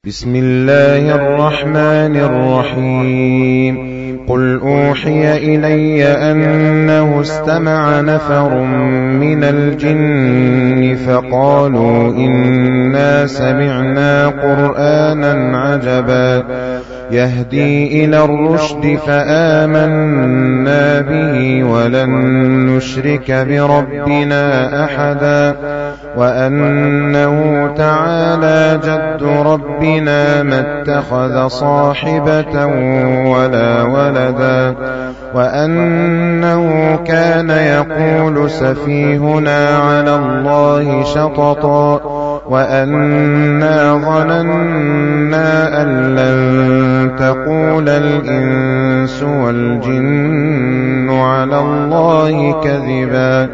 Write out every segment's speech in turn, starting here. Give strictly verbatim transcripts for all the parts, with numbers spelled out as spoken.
بسم الله الرحمن الرحيم. قل أوحي إلي أنه استمع نفر من الجن فقالوا إنا سمعنا قرآنا عجبا يهدي إلى الرشد فآمنا به ولن نشرك بربنا أحدا وأنه تعالى جد ربنا ما اتخذ صاحبة ولا ولدا وأنه كان يقول سفيهنا على الله شططا وأنا ظننا أن لن تقول الإنس والجن على الله كذبا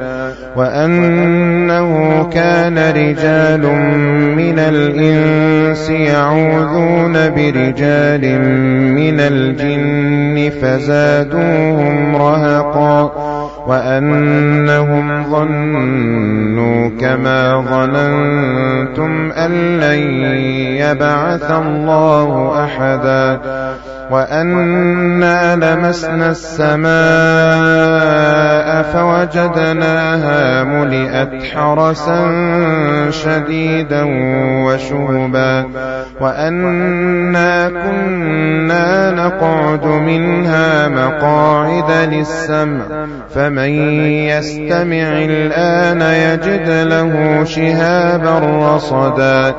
وأنه كان رجال من الإنس يعوذون برجال من الجن فزادوهم رهقا وأنهم ظنوا كما ظننتم أن لن يبعث الله أحدا وأنا لمسنا السماء فوجدناها ملئت حرسا شديدا وشهبا وأنا كنا نقعد منها مقاعد للسمع فمن يستمع الآن يجد له شهابا رصدا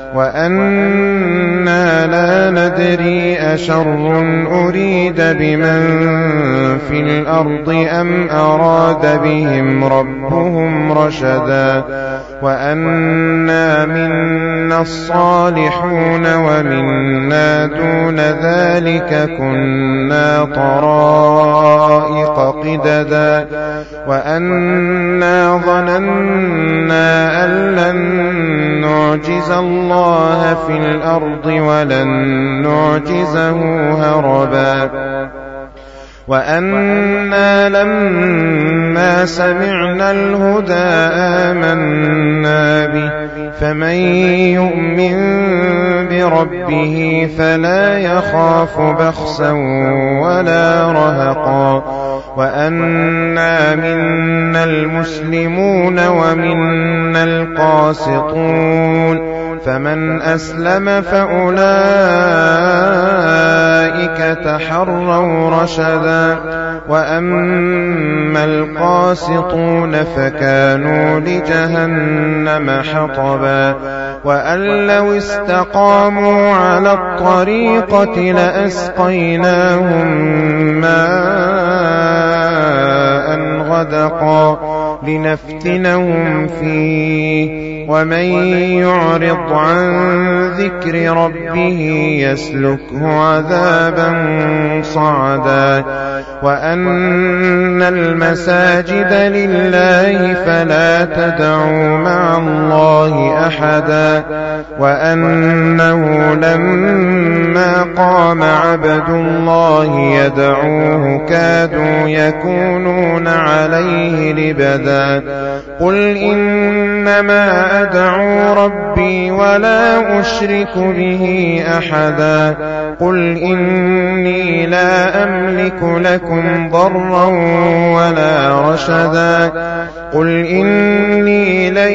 وأنا لا ندري أشر أريد بمن في الأرض أم أراد بهم ربهم رشدا وأنا منا الصالحون ومنا دون ذلك كنا طرائق قددا وأنا ظننا أن لن نعجز الله في الأرض ولن نعجزه هربا وأنا لما سمعنا الهدى آمنا به فمن يؤمن بربه فلا يخاف بخسا ولا رهقا وأنا منا المسلمون ومنا القاسطون فمن أسلم فأولئك تحروا رشدا وأما القاسطون فكانوا لجهنم حطبا وأن لو استقاموا على الطريقة لأسقيناهم ماء غدقا لنفتنهم فيه ومن يعرض عن ذكر ربه يسلكه عذابا صعدا وأن المساجد لله فلا تدعوا مع الله أحدا وأنه لما قام عبد الله يدعوه كادوا يكونون عليه لبدا قل إنما أدعو ربي ولا أشرك به أحدا قل إني لا أملك لكم ضرا ولا رشدا قل إني لن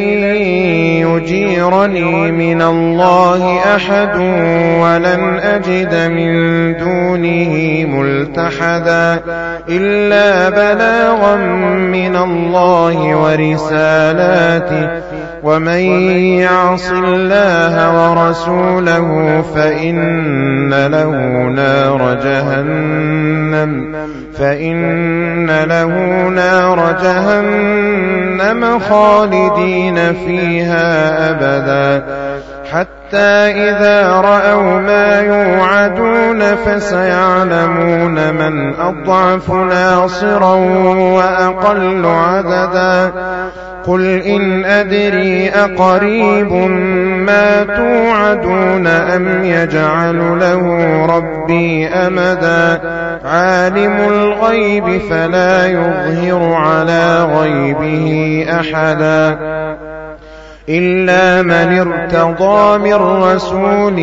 يجيرني من الله أحد ولن أجد من دونه ملتحدا إلا بلاغا من الله ورسالاته ومن يعص الله ورسوله فإن له نار جهنم فإن له نار جهنم خالدين فيها أبدا حتى إذا رأوا ما يوعدون فسيعلمون من أضعف ناصرا وأقل عددا قل إن أدري أقريب ما توعدون أم يجعل له ربي أمدا عالم الغيب فلا يظهر على غيبه أحدا إلا من ارتضى من رسول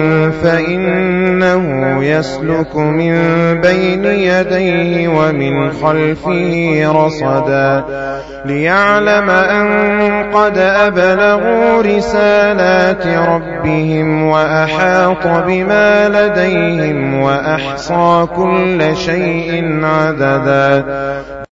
فإنه يسلك من بين يديه ومن خلفه رصدا ليعلم أن قد أبلغوا رسالات ربهم وأحاط بما لديهم وأحصى كل شيء عددا.